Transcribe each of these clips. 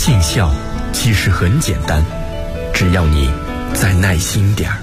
尽孝其实很简单，只要你再耐心点儿。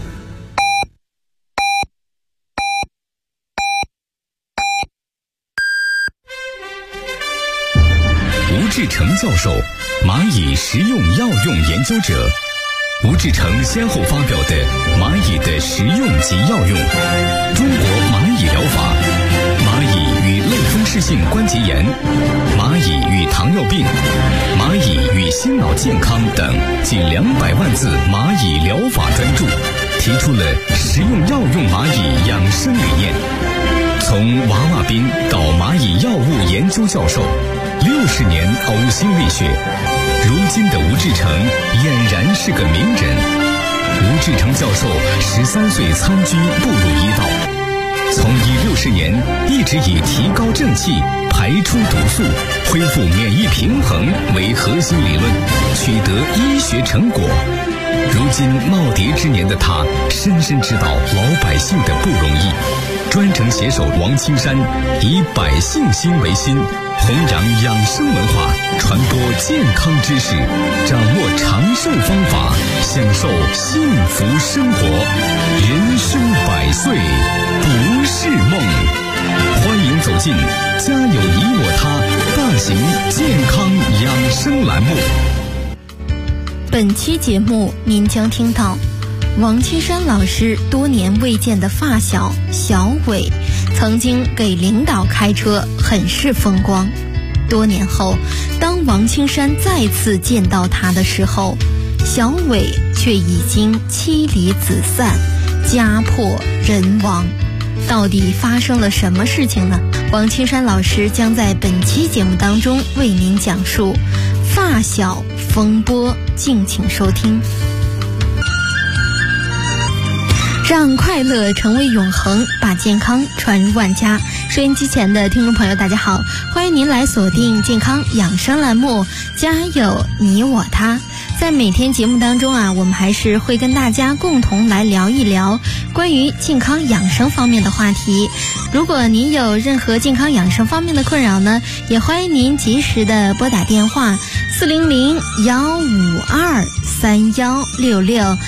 吴志成教授，蚂蚁食用药用研究者。吴志成先后发表的《蚂蚁的食用及药用》、《中国蚂蚁疗法》、《蚂蚁与类风湿性关节炎》、《蚂蚁与糖尿病》、《蚂蚁与心脑健康》等近200万字蚂蚁疗法专著，提出了食用药用蚂蚁养生理念。从娃娃兵到蚂蚁药物研究教授，60年呕心沥血，如今的吴志成俨然是个名人。吴志成教授13岁参军步入医道，从医60年一直以提高正气、排出毒素、恢复免疫平衡为核心理论，取得医学成果。如今耄耋之年的他，深深知道老百姓的不容易，专程携手王青山，以百姓心为心，弘扬养生文化，传播健康知识，掌握长寿方法，享受幸福生活。人生100岁不是梦。欢迎走进家有你我他大型健康养生栏目。 本期节目您将听到王青山老师多年未见的发小小伟曾经给领导开车，很是风光。多年后，当王青山再次见到他的时候，小伟却已经妻离子散，家破人亡。到底发生了什么事情呢？王青山老师将在本期节目当中为您讲述发小风波，敬请收听。让快乐成为永恒，把健康传入万家。收音机前的听众朋友大家好，欢迎您来锁定健康养生栏目，家有你我他。在每天节目当中我们还是会跟大家共同来聊一聊关于健康养生方面的话题。如果您有任何健康养生方面的困扰呢，也欢迎您及时的拨打电话400-152-3166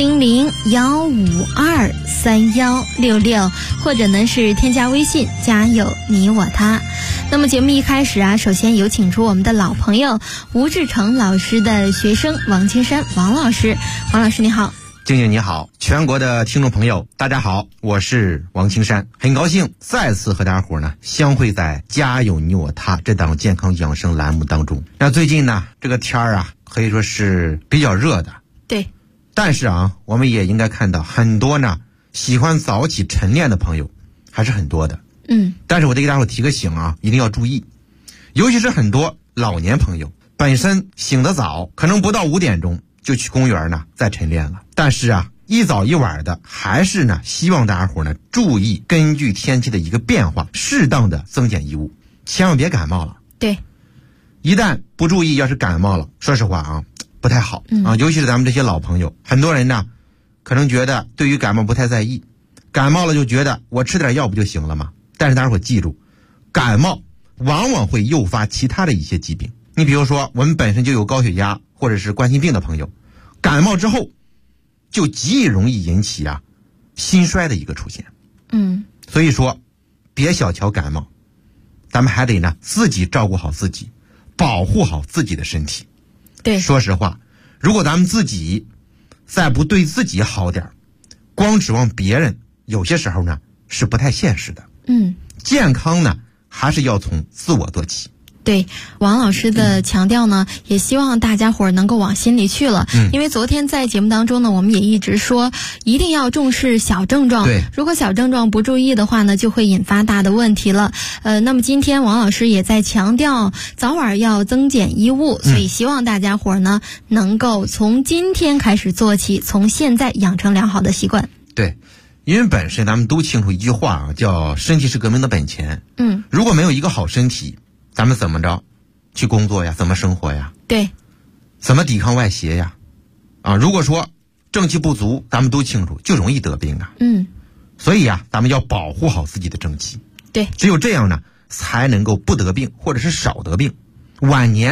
400-152-3166，或者呢是添加微信家有你我他。那么节目一开始首先有请出我们的老朋友吴志成老师的学生王青山王老师。王老师你好。 静静你好，全国的听众朋友大家好，我是王青山，很高兴再次和大家伙呢相会在家有你我他这档健康养生栏目当中。那最近呢这个天儿可以说是比较热的， 对， 但是我们也应该看到很多呢喜欢早起晨练的朋友还是很多的。但是我得给大伙提个醒一定要注意，尤其是很多老年朋友本身醒得早，可能不到5点钟就去公园呢再晨练了，但是一早一晚的，还是呢希望大家伙呢注意根据天气的一个变化，适当的增减衣物，千万别感冒了。 对， 一旦不注意，要是感冒了，说实话不太好尤其是咱们这些老朋友，很多人呢可能觉得对于感冒不太在意，感冒了就觉得我吃点药不就行了吗？但是大家伙记住，感冒往往会诱发其他的一些疾病。你比如说我们本身就有高血压或者是冠心病的朋友，感冒之后就极容易引起心衰的一个出现。所以说别小瞧感冒，咱们还得呢自己照顾好自己，保护好自己的身体。 对， 说实话，如果咱们自己再不对自己好点，光指望别人，有些时候呢是不太现实的。健康呢还是要从自我做起。 对，王老师的强调呢，也希望大家伙儿能够往心里去了。因为昨天在节目当中呢，我们也一直说一定要重视小症状。 对， 如果小症状不注意的话呢，就会引发大的问题了。那么今天王老师也在强调早晚要增减衣物，所以希望大家伙儿呢能够从今天开始做起，从现在养成良好的习惯。 对，因为本身咱们都清楚一句话叫身体是革命的本钱。如果没有一个好身体，咱们怎么着去工作呀？怎么生活呀？ 对， 怎么抵抗外邪呀？如果说正气不足，咱们都清楚就容易得病所以咱们要保护好自己的正气。 对， 只有这样呢才能够不得病，或者是少得病，晚年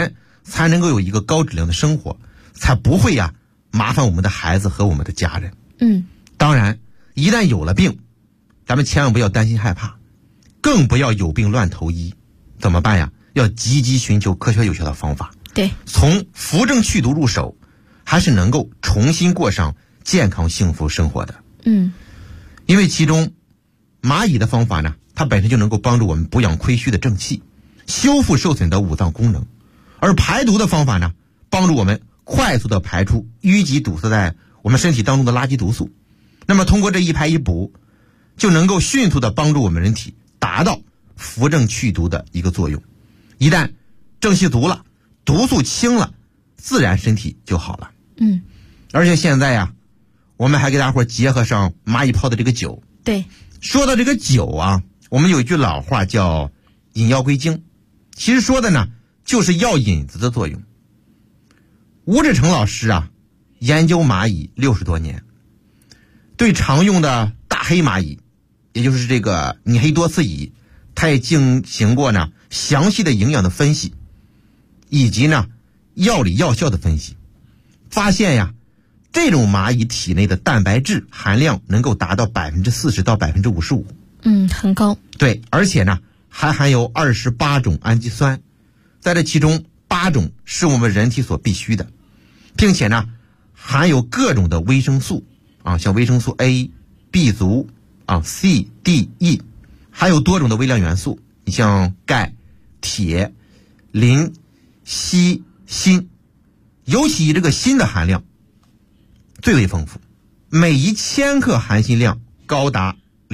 才能够有一个高质量的生活，才不会呀麻烦我们的孩子和我们的家人。当然一旦有了病，咱们千万不要担心害怕，更不要有病乱投医。怎么办呀？要积极寻求科学有效的方法。 对， 从扶正祛毒入手，还是能够重新过上健康幸福生活的。因为其中蚂蚁的方法呢，它本身就能够帮助我们补养亏虚的正气，修复受损的五脏功能，而排毒的方法呢，帮助我们快速的排出淤积堵塞在我们身体当中的垃圾毒素。那么通过这一排一补，就能够迅速的帮助我们人体达到扶正祛毒的一个作用。一旦正气足了，毒素清了，自然身体就好了。而且现在呀，我们还给大伙结合上蚂蚁泡的这个酒。 对， 说到这个酒啊，我们有一句老话叫引药归经，其实说的呢就是药引子的作用。吴志成老师啊，研究蚂蚁60多年，对常用的大黑蚂蚁，也就是这个拟黑多刺蚁，他也进行过呢详细的营养的分析，以及呢药理药效的分析，发现呀，这种蚂蚁体内的蛋白质含量能够达到40%到55%。 很高。 对，而且呢还含有28种氨基酸，在这其中8种是我们人体所必需的，并且呢含有各种的维生素啊，像维生素 A、B 族啊、C、D、E， 还有多种的微量元素，你像钙、铁、磷、硒、锌，尤其这个锌的含量最为丰富，每1000克含锌量高达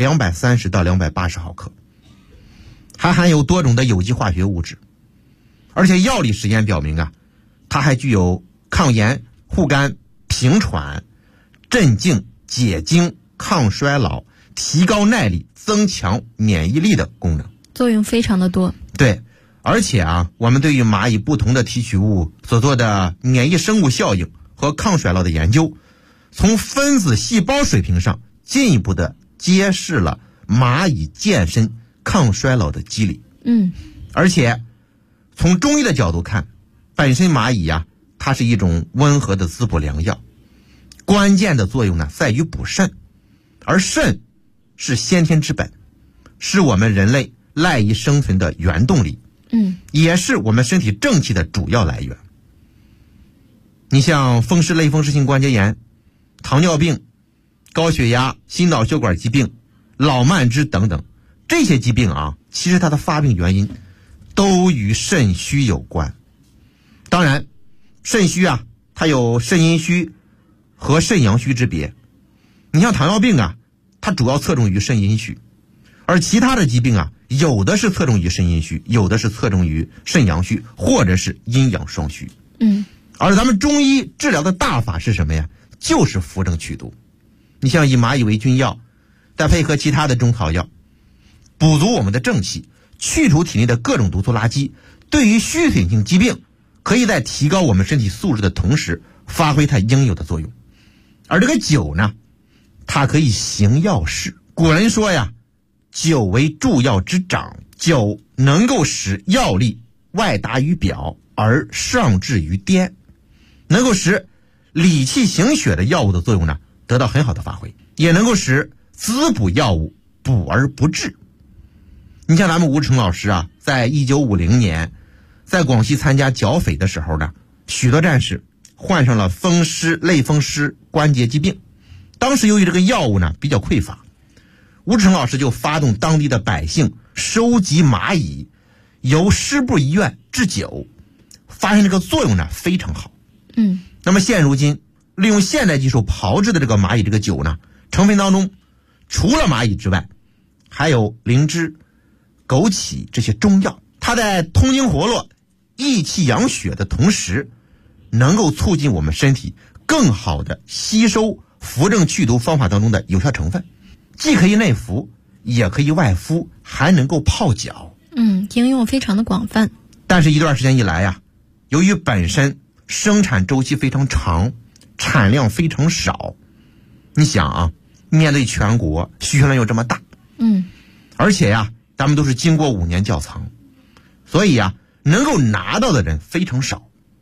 230到280毫克，还含有多种的有机化学物质。而且药理实验表明啊，它还具有抗炎、护肝、平喘、镇静、解痉、抗衰老、提高耐力、增强免疫力的功能， 作用非常的多。 对，而且啊，我们对于蚂蚁不同的提取物所做的免疫生物效应和抗衰老的研究，从分子细胞水平上进一步的揭示了蚂蚁健身抗衰老的机理。而且从中医的角度看，本身蚂蚁呀，它是一种温和的滋补良药，关键的作用呢在于补肾，而肾是先天之本，是我们人类赖以生存的原动力，也是我们身体正气的主要来源。你像风湿类风湿性关节炎、糖尿病、高血压、心脑血管疾病、老慢支等等，这些疾病啊，其实它的发病原因都与肾虚有关。当然肾虚啊，它有肾阴虚和肾阳虚之别。你像糖尿病啊，它主要侧重于肾阴虚，而其他的疾病啊，有的是侧重于肾阴虚，有的是侧重于肾阳虚，或者是阴阳双虚。而咱们中医治疗的大法是什么呀？就是扶正祛毒。你像以蚂蚁为君药，再配合其他的中草药，补足我们的正气，去除体内的各种毒素垃圾，对于虚损性疾病可以在提高我们身体素质的同时发挥它应有的作用。而这个酒呢，它可以行药事。古人说呀，酒为助药之长，酒能够使药力外达于表而上至于巅，能够使理气行血的药物的作用呢得到很好的发挥，也能够使滋补药物补而不滞。你像咱们吴成老师啊，在1950年在广西参加剿匪的时候呢，许多战士患上了风湿、类风湿关节疾病。当时由于这个药物呢比较匮乏，吴成老师就发动当地的百姓收集蚂蚁，由师部医院制酒，发现这个作用呢非常好。那么现如今利用现代技术炮制的这个蚂蚁这个酒呢，成分当中除了蚂蚁之外，还有灵芝、枸杞这些中药，它在通经活络、益气养血的同时，能够促进我们身体更好的吸收扶正祛毒方法当中的有效成分，既可以内服，也可以外敷，还能够泡脚。 应用非常的广泛。 但是一段时间以来呀，由于本身生产周期非常长，产量非常少，你想啊，面对全国需求量又这么大，而且呀，咱们都是经过5年窖藏，所以呀，能够拿到的人非常少。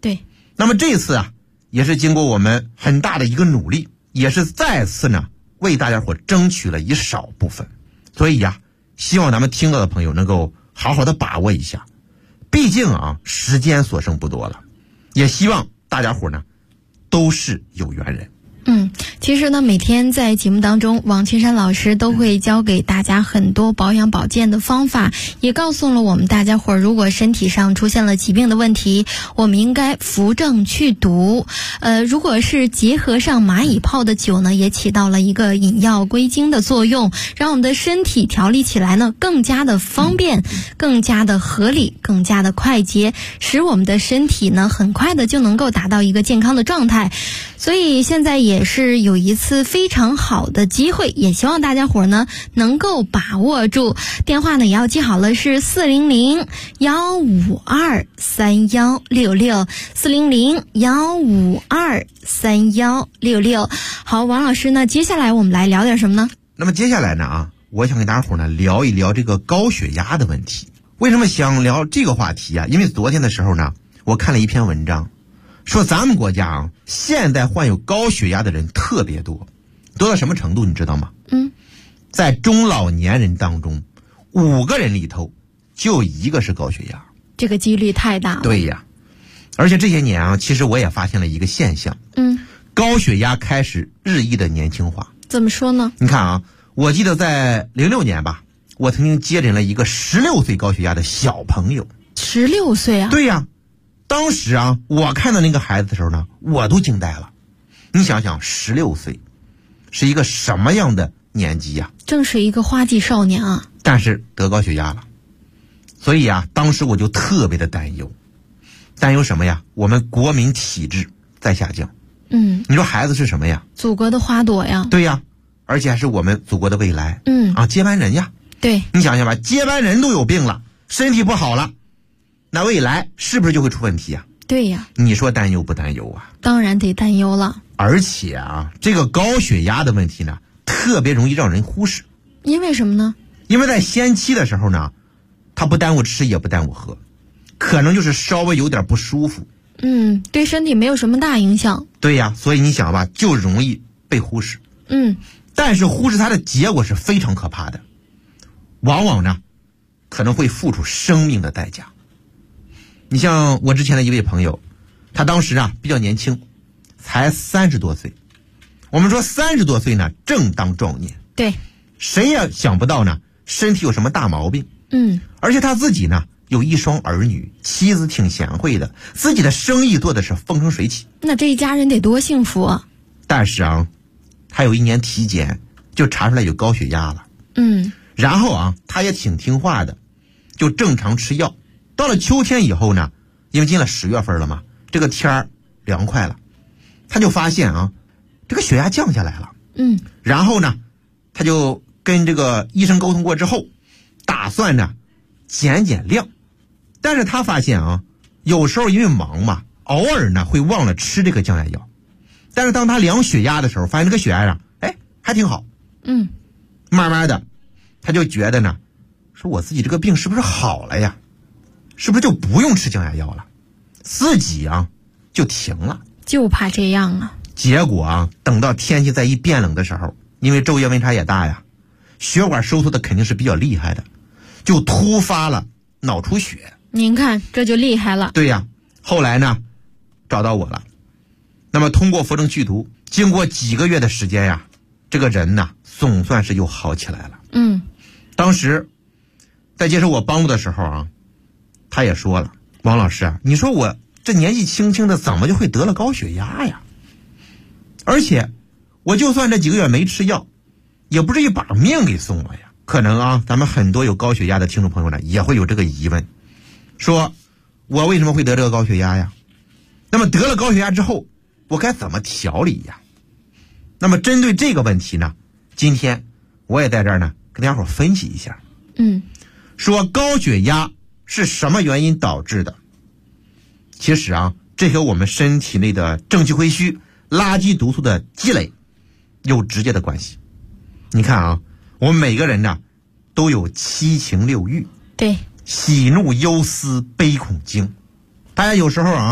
对。 那么这次啊，也是经过我们很大的一个努力，也是再次呢为大家伙争取了一少部分。所以呀，希望咱们听到的朋友能够好好的把握一下，毕竟啊时间所剩不多了，也希望大家伙呢都是有缘人。 其实呢，每天在节目当中，王青山老师都会教给大家很多保养保健的方法，也告诉了我们大家伙儿，如果身体上出现了疾病的问题，我们应该扶正去毒。如果是结合上蚂蚁泡的酒呢，也起到了一个引药归经的作用，让我们的身体调理起来呢更加的方便，更加的合理，更加的快捷，使我们的身体呢很快的就能够达到一个健康的状态。所以现在也是有一次非常好的机会，也希望大家伙呢能够把握住。电话呢也要记好了，是400-152-3166，400-152-3166。好，王老师呢，接下来我们来聊点什么呢？ 那么接下来呢我想跟大家伙呢聊一聊这个高血压的问题。为什么想聊这个话题啊？因为昨天的时候呢，我看了一篇文章，说咱们国家现在患有高血压的人特别多，多到什么程度你知道吗？在中老年人当中，5个人里头就1个是高血压， 这个几率太大了。 对呀，而且这些年其实我也发现了一个现象，高血压开始日益的年轻化。 怎么说呢？ 你看我记得在06年吧，我曾经接诊了一个16岁高血压的小朋友。 16岁啊？ 对呀。当时我看到那个孩子的时候呢，我都惊呆了。你想想，16岁是一个什么样的年纪呀？ 正是一个花季少年啊。 但是得高血压了，所以当时我就特别的担忧。担忧什么呀？我们国民体质在下降。你说孩子是什么呀？ 祖国的花朵呀。 对呀，而且还是我们祖国的未来。接班人呀。 对。 你想想吧，接班人都有病了，身体不好了，那未来是不是就会出问题啊？ 对呀。 你说担忧不担忧啊？ 当然得担忧了。 而且这个高血压的问题呢，特别容易让人忽视。 因为什么呢？ 因为在先期的时候呢，它不耽误吃也不耽误喝，可能就是稍微有点不舒服。 对身体没有什么大影响。 对呀，所以你想吧，就容易被忽视。但是忽视它的结果是非常可怕的，往往呢可能会付出生命的代价。你像我之前的一位朋友，他当时比较年轻，才30多岁。我们说30多岁呢正当壮年。 对。 谁也想不到呢身体有什么大毛病。而且他自己呢有1双儿女，妻子挺贤惠的，自己的生意做的是风生水起。 那这一家人得多幸福啊。 但是他有1年体检就查出来有高血压了。然后他也挺听话的，就正常吃药。到了秋天以后呢，因为进了10月份了嘛，这个天儿凉快了，他就发现这个血压降下来了。然后呢他就跟这个医生沟通过之后，打算呢减量。但是他发现有时候因为忙嘛，偶尔呢会忘了吃这个降压药。但是当他量血压的时候，发现这个血压还挺好。慢慢的他就觉得呢，说我自己这个病是不是好了呀？是不是就不用吃降压药了？自己就停了。 就怕这样啊。 结果等到天气再一变冷的时候，因为昼夜温差也大呀，血管收缩的肯定是比较厉害的，就突发了脑出血。 您看这就厉害了。 对呀，后来呢找到我了。那么通过扶正祛毒，经过几个月的时间呀，这个人呢总算是又好起来了。当时在接受我帮助的时候他也说了，王老师你说我这年纪轻轻的怎么就会得了高血压呀？而且我就算这几个月没吃药，也不至于把命给送了呀。可能咱们很多有高血压的听众朋友呢也会有这个疑问，说我为什么会得这个高血压呀？那么得了高血压之后我该怎么调理呀？那么针对这个问题呢，今天我也在这儿呢跟大家伙分析一下。说高血压是什么原因导致的？其实这和我们身体内的正气亏虚、垃圾毒素的积累有直接的关系。你看我们每个人呢都有7情6欲。 对。 喜怒忧思悲恐惊。大家有时候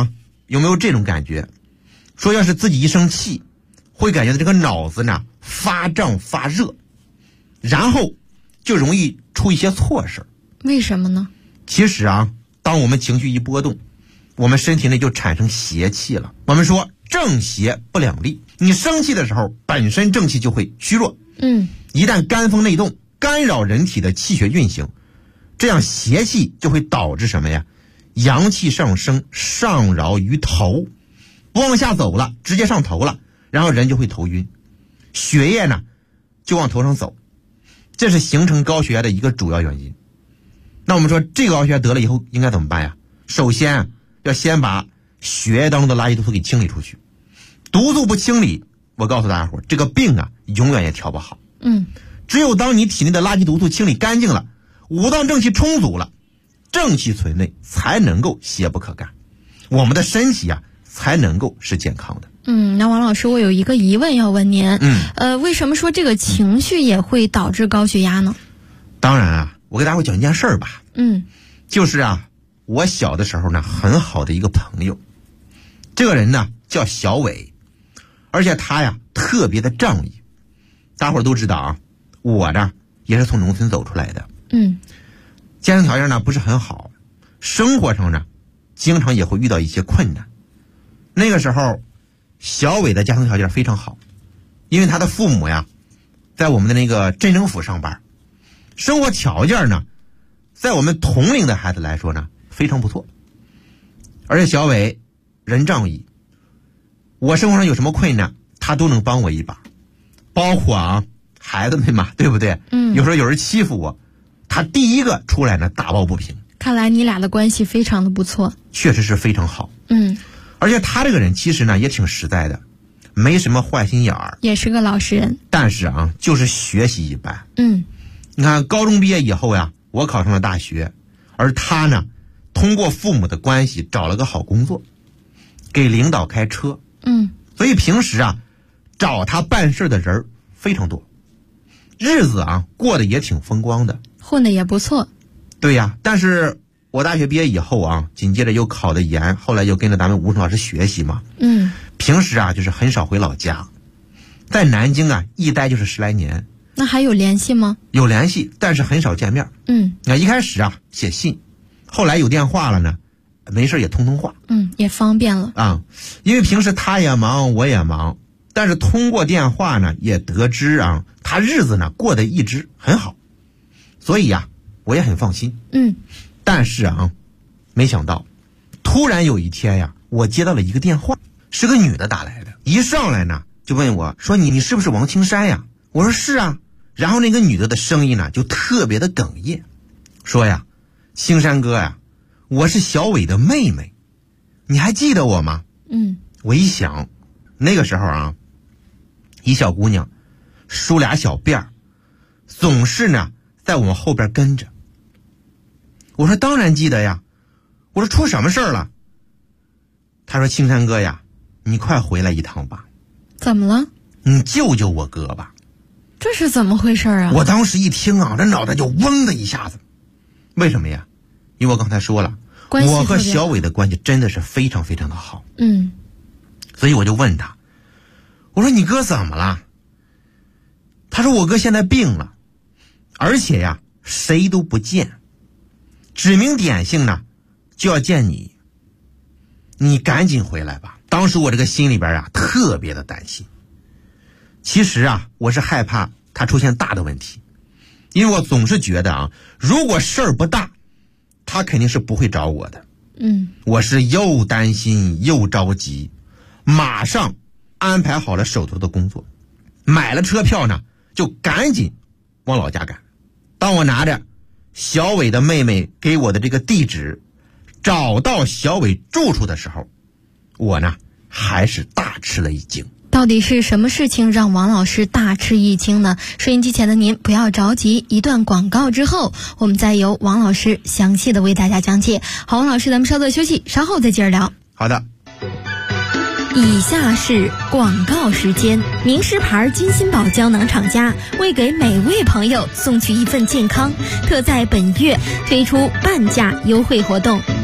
有没有这种感觉？说要是自己一生气，会感觉到这个脑子呢发胀发热，然后就容易出一些错事。 为什么呢？ 其实啊，当我们情绪一波动，我们身体内就产生邪气了。我们说正邪不两立，你生气的时候本身正气就会虚弱，一旦肝风内动，干扰人体的气血运行，这样邪气就会导致什么呀？阳气上升，上扰于头，不往下走了，直接上头了，然后人就会头晕，血液呢就往头上走，这是形成高血压的一个主要原因。那我们说这个高血压得了以后应该怎么办呀？首先要先把血液当中的垃圾毒素给清理出去，毒素不清理，我告诉大家伙，这个病啊永远也调不好。只有当你体内的垃圾毒素清理干净了，五脏正气充足了，正气存内，才能够邪不可干，我们的身体啊才能够是健康的。 那王老师，我有一个疑问要问您。为什么说这个情绪也会导致高血压呢？ 当然啊，我给大家讲一件事儿吧。就是啊，我小的时候呢，很好的一个朋友，这个人呢叫小伟，而且他呀特别的仗义。大伙儿都知道啊，我呢也是从农村走出来的。家庭条件呢不是很好，生活上呢经常也会遇到一些困难。那个时候小伟的家庭条件非常好，因为他的父母呀在我们的那个镇政府上班，生活条件呢在我们同龄的孩子来说呢非常不错。而且小伟人仗义，我生活上有什么困难他都能帮我一把，包括啊孩子们嘛，对不对？有时候有人欺负我，他第一个出来呢打抱不平。 看来你俩的关系非常的不错。 确实是非常好。而且他这个人其实呢也挺实在的，没什么坏心眼儿， 也是个老实人。 但是啊就是学习一般。你看高中毕业以后呀，我考上了大学，而他呢通过父母的关系找了个好工作，给领导开车。所以平时啊找他办事的人非常多，日子啊过得也挺风光的， 混得也不错。 对呀，但是我大学毕业以后啊，紧接着又考得研，后来又跟着咱们吴老师学习嘛。平时啊就是很少回老家，在南京啊一待就是10来年。 那还有联系吗？ 有联系，但是很少见面。那一开始啊写信，后来有电话了呢，没事也通话。 也方便了啊。因为平时他也忙我也忙，但是通过电话呢也得知啊他日子呢过得一直很好，所以啊我也很放心。但是啊没想到突然有一天呀，我接到了一个电话，是个女的打来的，一上来呢就问我说你是不是王青山呀？我说是啊。然后那个女的声音呢就特别的哽咽，说呀青山哥呀，我是小伟的妹妹，你还记得我吗？我一想那个时候啊一小姑娘梳俩小辫儿，总是呢在我们后边跟着。我说当然记得呀。我说出什么事儿了？他说青山哥呀，你快回来一趟吧。 怎么了？ 你救救我哥吧。 这是怎么回事啊？我当时一听啊，这脑袋就嗡的一下子。为什么呀？因为我刚才说了，我和小伟的关系真的是非常非常的好。所以我就问他，我说你哥怎么了？他说我哥现在病了，而且呀谁都不见，指名点姓呢就要见你，你赶紧回来吧。当时我这个心里边啊特别的担心。其实啊我是害怕他出现大的问题，因为我总是觉得啊如果事儿不大，他肯定是不会找我的。我是又担心又着急，马上安排好了手头的工作，买了车票呢就赶紧往老家赶。当我拿着小伟的妹妹给我的这个地址找到小伟住处的时候，我呢还是大吃了一惊。 到底是什么事情让王老师大吃一惊呢？收音机前的您不要着急，一段广告之后我们再由王老师详细的为大家讲解。好，王老师咱们稍作休息，稍后再接着聊。 好的。 以下是广告时间。名师牌金鑫宝胶囊厂家为给每位朋友送去一份健康，特在本月推出半价优惠活动。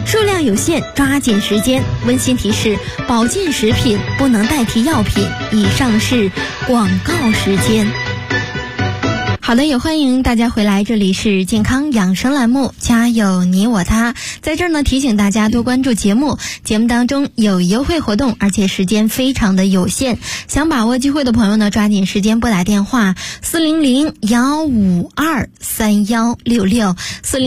数量有限，抓紧时间。温馨提示：保健食品不能代替药品。以上是广告时间。好的，也欢迎大家回来，这里是健康养生栏目，家有你我他。在这儿呢，提醒大家多关注节目，节目当中有优惠活动，而且时间非常的有限。想把握机会的朋友呢，抓紧时间拨打电话400-152-3166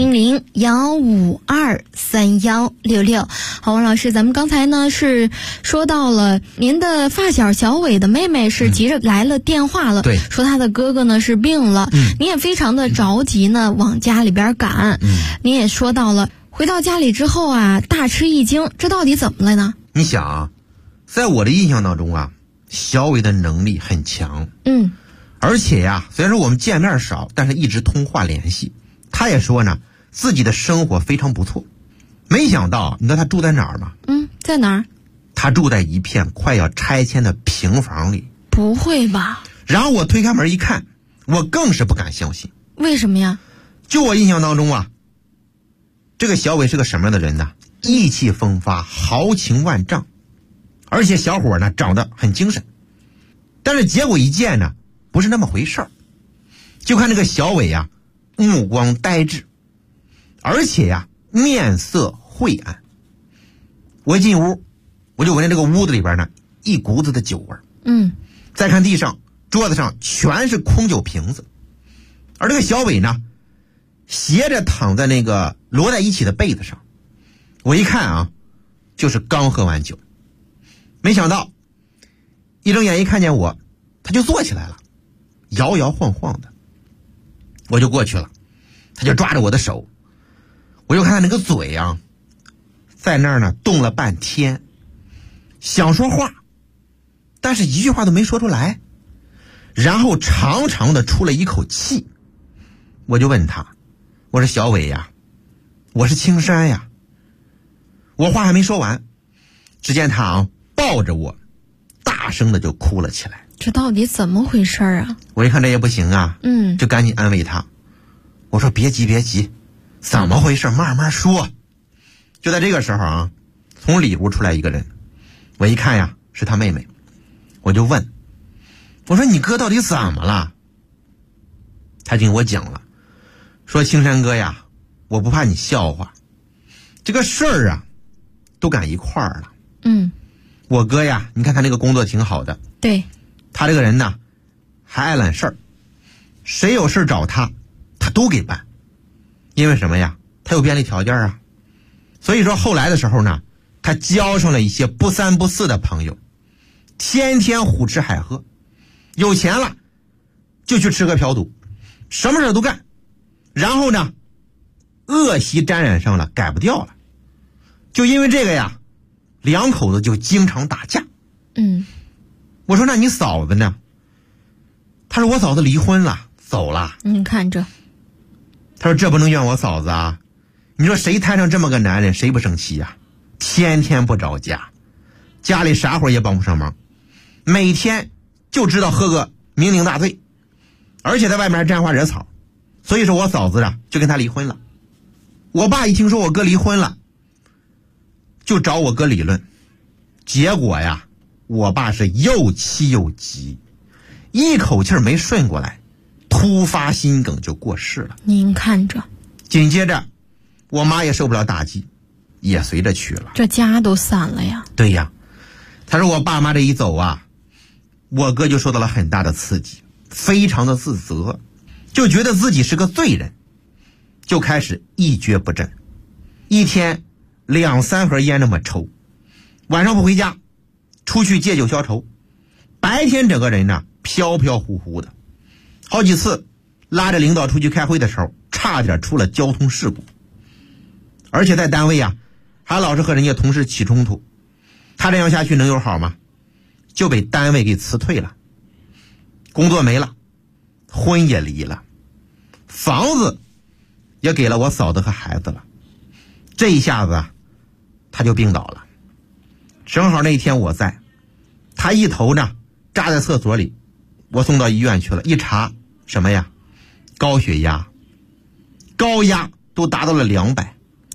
400-152-3166。好，王老师，咱们刚才呢是说到了您的发小小伟的妹妹是急着来了电话了， 对， 说她的哥哥呢是病了。你也非常的着急呢，往家里边赶。你也说到了，回到家里之后啊，大吃一惊，这到底怎么了呢？ 你想啊，在我的印象当中啊，小伟的能力很强。而且呀，虽然说我们见面少，但是一直通话联系。他也说呢，自己的生活非常不错。没想到，你知道他住在哪儿吗？ 在哪儿？ 他住在一片快要拆迁的平房里。 不会吧？ 然后我推开门一看，我更是不敢相信。 为什么呀？ 就我印象当中啊，这个小伟是个什么样的人呢？意气风发，豪情万丈，而且小伙呢长得很精神。但是结果一见呢，不是那么回事儿。就看这个小伟啊，目光呆滞，而且呀，面色晦暗。我一进屋，我就闻见这个屋子里边呢一股子的酒味。再看地上桌子上全是空酒瓶子，而这个小伟呢斜着躺在那个摞在一起的被子上。我一看啊，就是刚喝完酒。没想到一睁眼一看见我，他就坐起来了，摇摇晃晃的。我就过去了，他就抓着我的手，我就看他那个嘴啊，在那儿呢动了半天，想说话，但是一句话都没说出来，然后长长的出了一口气。我就问他，我说小伟呀，我是青山呀。我话还没说完，只见他啊抱着我大声的就哭了起来。 这到底怎么回事啊？ 我一看这也不行啊，就赶紧安慰他，我说别急别急，怎么回事慢慢说。就在这个时候啊，从里屋出来一个人，我一看呀是他妹妹，我就问，我说你哥到底怎么了？他就跟我讲了，说青山哥呀，我不怕你笑话，这个事儿啊都赶一块儿了。我哥呀，你看他那个工作挺好的， 对， 他这个人呢还爱揽事儿，谁有事找他他都给办。因为什么呀？他有便利条件啊。所以说后来的时候呢，他交上了一些不三不四的朋友，天天胡吃海喝，有钱了就去吃喝嫖赌，什么事都干。然后呢，恶习沾染上了，改不掉了。就因为这个呀，两口子就经常打架。我说那你嫂子呢？他说我嫂子离婚了，走了。 你看这。 他说这不能怨我嫂子啊，你说谁摊上这么个男人，谁不生气呀？天天不着家，家里啥活也帮不上忙，每天就知道喝个酩酊大醉，而且在外面还沾花惹草。所以说我嫂子啊就跟他离婚了。我爸一听说我哥离婚了，就找我哥理论，结果呀我爸是又气又急，一口气没顺过来，突发心梗就过世了。 您看着。 紧接着我妈也受不了打击，也随着去了。 这家都散了呀。 对呀，他说我爸妈这一走啊，我哥就受到了很大的刺激，非常的自责，就觉得自己是个罪人，就开始一蹶不振，一天2、3盒烟那么抽，晚上不回家，出去借酒消愁，白天整个人呢飘飘忽忽的，好几次拉着领导出去开会的时候，差点出了交通事故。而且在单位啊，还老是和人家同事起冲突，他这样下去能有好吗？就被单位给辞退了，工作没了，婚也离了，房子也给了我嫂子和孩子了。这一下子啊，他就病倒了。正好那天我在，他一头呢扎在厕所里，我送到医院去了，一查什么呀？高血压，高压都达到了200。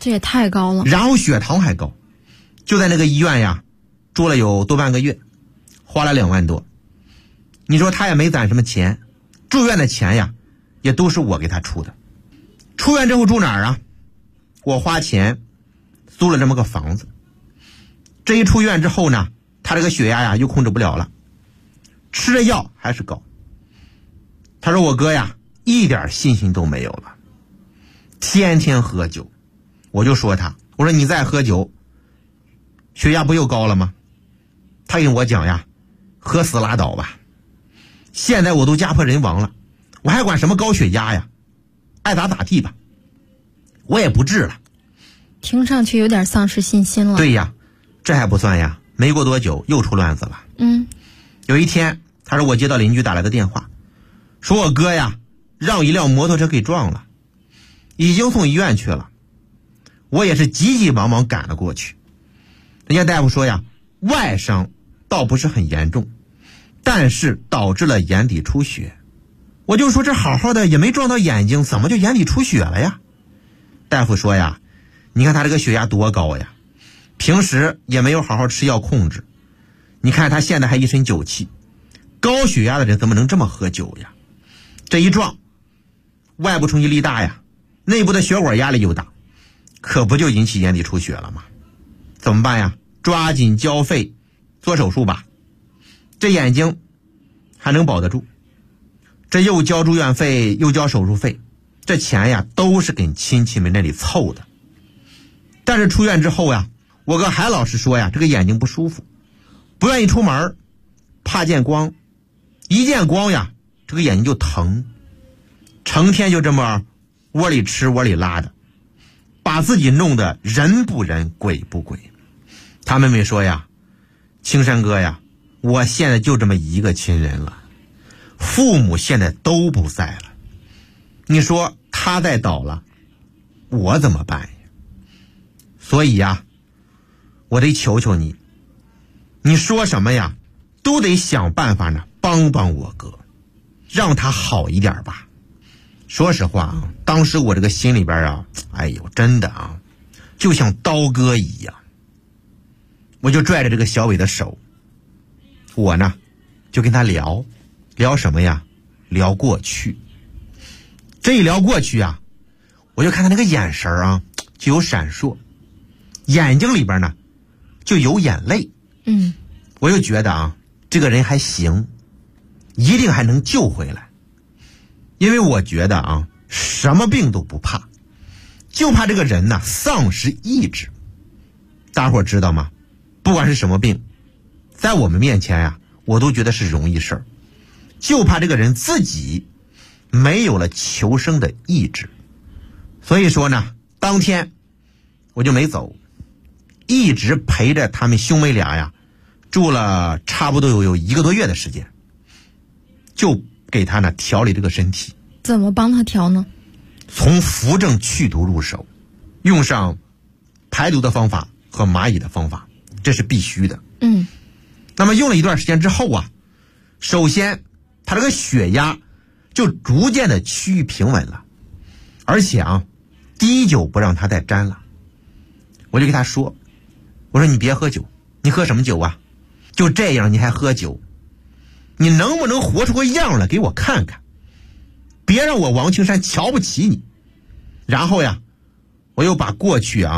这也太高了。 然后血糖还高，就在那个医院呀住了有多半个月，花了2万多。你说他也没攒什么钱，住院的钱呀也都是我给他出的。出院之后住哪儿啊？我花钱租了这么个房子。这一出院之后呢，他这个血压呀又控制不了了，吃着药还是高。他说我哥呀一点信心都没有了，天天喝酒。我就说他，我说你再喝酒血压不又高了吗？他跟我讲呀，喝死拉倒吧，现在我都家破人亡了，我还管什么高血压呀，爱咋咋地吧，我也不治了。 听上去有点丧失信心了。 对呀，这还不算呀，没过多久又出乱子了。有一天他说我接到邻居打来的电话，说我哥呀让一辆摩托车给撞了，已经送医院去了。我也是急急忙忙赶了过去。人家大夫说呀，外伤倒不是很严重，但是导致了眼底出血。我就说这好好的也没撞到眼睛，怎么就眼底出血了呀？大夫说呀，你看他这个血压多高呀，平时也没有好好吃药控制，你看他现在还一身酒气，高血压的人怎么能这么喝酒呀？这一撞，外部冲击力大呀，内部的血管压力又大，可不就引起眼底出血了吗？怎么办呀？抓紧交费做手术吧，这眼睛还能保得住。这又交住院费又交手术费，这钱呀都是跟亲戚们那里凑的。但是出院之后呀，我哥还老是说呀，这个眼睛不舒服，不愿意出门，怕见光，一见光呀这个眼睛就疼，成天就这么窝里吃窝里拉的，把自己弄得人不人鬼不鬼。他妹妹说呀，青山哥呀，我现在就这么一个亲人了，父母现在都不在了，你说他再倒了我怎么办呀？所以呀，我得求求你，你说什么呀都得想办法呢帮帮我哥，让他好一点吧。说实话啊，当时我这个心里边啊，哎呦真的啊就像刀割一样。我就拽着这个小伟的手，我呢就跟他聊什么呀，聊过去。这一聊过去啊，我就看他那个眼神啊就有闪烁，眼睛里边呢就有眼泪。我就觉得啊这个人还行，一定还能救回来。因为我觉得啊什么病都不怕，就怕这个人呢丧失意志。大伙知道吗？不管是什么病，在我们面前呀我都觉得是容易事儿，就怕这个人自己没有了求生的意志。所以说呢，当天我就没走，一直陪着他们兄妹俩呀住了差不多有1个多月的时间，就给他呢调理这个身体。 怎么帮他调呢？ 从扶正祛毒入手，用上排毒的方法和蚂蚁的方法，这是必须的。那么用了一段时间之后啊，首先他这个血压就逐渐的趋于平稳了，而且啊滴酒不让他再沾了。我就跟他说，我说你别喝酒，你喝什么酒啊？就这样你还喝酒，你能不能活出个样来给我看看，别让我王青山瞧不起你。然后呀我又把过去啊